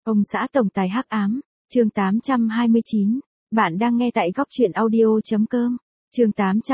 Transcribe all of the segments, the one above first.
Ông xã tổng tài hắc ám, chương 829. Bạn đang nghe tại góc truyện audio.com. Chương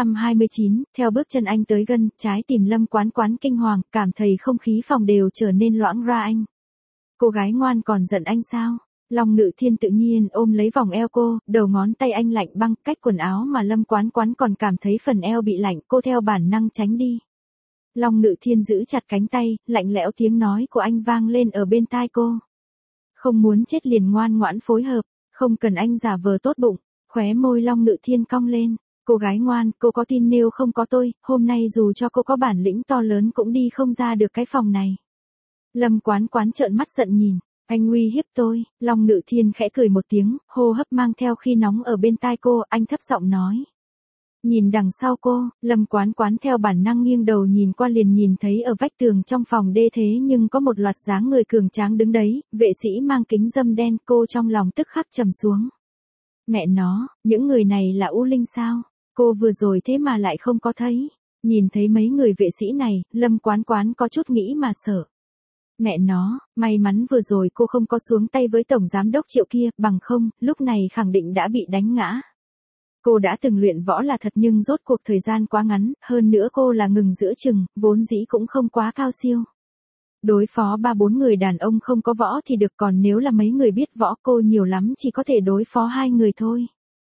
829, theo bước chân anh tới gần, trái tim Lâm Quán Quán kinh hoàng, cảm thấy không khí phòng đều trở nên loãng ra anh. Cô gái ngoan còn giận anh sao? Long Ngự Thiên tự nhiên ôm lấy vòng eo cô, đầu ngón tay anh lạnh băng, cách quần áo mà Lâm Quán Quán còn cảm thấy phần eo bị lạnh, cô theo bản năng tránh đi. Long Ngự Thiên giữ chặt cánh tay, lạnh lẽo tiếng nói của anh vang lên ở bên tai cô. Không muốn chết liền ngoan ngoãn phối hợp, không cần anh giả vờ tốt bụng. Khóe môi Long Ngự Thiên cong lên. Cô gái ngoan, cô có tin nếu không có tôi, hôm nay dù cho cô có bản lĩnh to lớn cũng đi không ra được cái phòng này. Lâm Quán Quán trợn mắt giận nhìn. Anh uy hiếp tôi. Long Ngự Thiên khẽ cười một tiếng, hô hấp mang theo khi nóng ở bên tai cô, anh thấp giọng nói. Nhìn đằng sau cô, Lâm Quán Quán theo bản năng nghiêng đầu nhìn qua liền nhìn thấy ở vách tường trong phòng đê thế nhưng có một loạt dáng người cường tráng đứng đấy, vệ sĩ mang kính râm đen, cô trong lòng tức khắc trầm xuống. Mẹ nó, những người này là U Linh sao? Cô vừa rồi thế mà lại không có thấy. Nhìn thấy mấy người vệ sĩ này, Lâm Quán Quán có chút nghĩ mà sợ. Mẹ nó, may mắn vừa rồi cô không có xuống tay với tổng giám đốc Triệu kia, bằng không, lúc này khẳng định đã bị đánh ngã. Cô đã từng luyện võ là thật nhưng rốt cuộc thời gian quá ngắn, hơn nữa cô là ngừng giữa chừng, vốn dĩ cũng không quá cao siêu. Đối phó 3-4 người đàn ông không có võ thì được, còn nếu là mấy người biết võ cô nhiều lắm chỉ có thể đối phó 2 người thôi.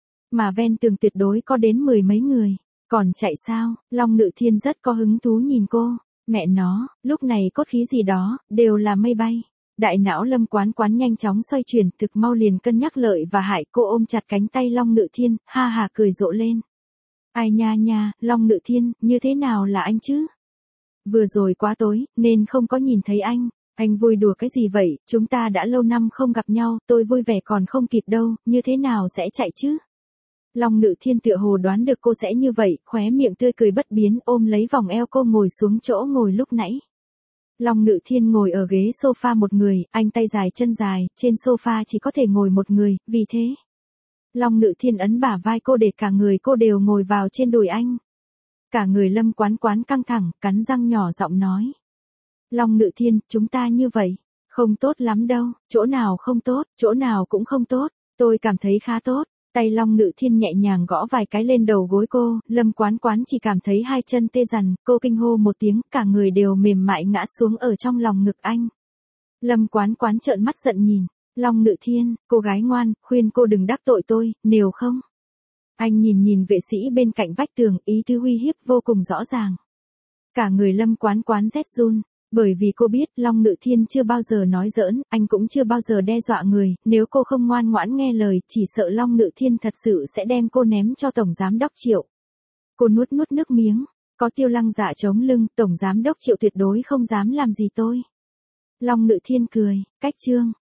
Mà ven tường tuyệt đối có đến 10 mấy người. Còn chạy sao? Long Ngự Thiên rất có hứng thú nhìn cô. Mẹ nó, lúc này cốt khí gì đó, đều là mây bay. Đại não Lâm Quán Quán nhanh chóng xoay chuyển, thực mau liền cân nhắc lợi và hại, cô ôm chặt cánh tay Long Ngự Thiên, ha hà cười rộ lên. Ai nha nha, Long Ngự Thiên, như thế nào là anh chứ? Vừa rồi quá tối, nên không có nhìn thấy anh vui đùa cái gì vậy, chúng ta đã lâu năm không gặp nhau, tôi vui vẻ còn không kịp đâu, như thế nào sẽ chạy chứ? Long Ngự Thiên tựa hồ đoán được cô sẽ như vậy, khóe miệng tươi cười bất biến, ôm lấy vòng eo cô ngồi xuống chỗ ngồi lúc nãy. Long Ngự Thiên ngồi ở ghế sofa một người, anh tay dài chân dài, trên sofa chỉ có thể ngồi một người, vì thế. Long Ngự Thiên ấn bả vai cô để cả người cô đều ngồi vào trên đùi anh. Cả người Lâm Quán Quán căng thẳng, cắn răng nhỏ giọng nói. Long Ngự Thiên, chúng ta như vậy, không tốt lắm đâu, chỗ nào không tốt, chỗ nào cũng không tốt, tôi cảm thấy khá tốt. Tay Long Ngự Thiên nhẹ nhàng gõ vài cái lên đầu gối cô, Lâm Quán Quán chỉ cảm thấy hai chân tê dần, cô kinh hô một tiếng, cả người đều mềm mại ngã xuống ở trong lòng ngực anh. Lâm Quán Quán trợn mắt giận nhìn, Long Ngự Thiên, cô gái ngoan, khuyên cô đừng đắc tội tôi, nếu không. Anh nhìn vệ sĩ bên cạnh vách tường, ý tứ uy hiếp vô cùng rõ ràng. Cả người Lâm Quán Quán rét run. Bởi vì cô biết Long Ngự Thiên chưa bao giờ nói giỡn, anh cũng chưa bao giờ đe dọa người, nếu cô không ngoan ngoãn nghe lời, chỉ sợ Long Ngự Thiên thật sự sẽ đem cô ném cho tổng giám đốc Triệu. Cô nuốt nước miếng, có Tiêu Lăng Dạ chống lưng, tổng giám đốc Triệu tuyệt đối không dám làm gì tôi. Long Ngự Thiên cười, cách chương,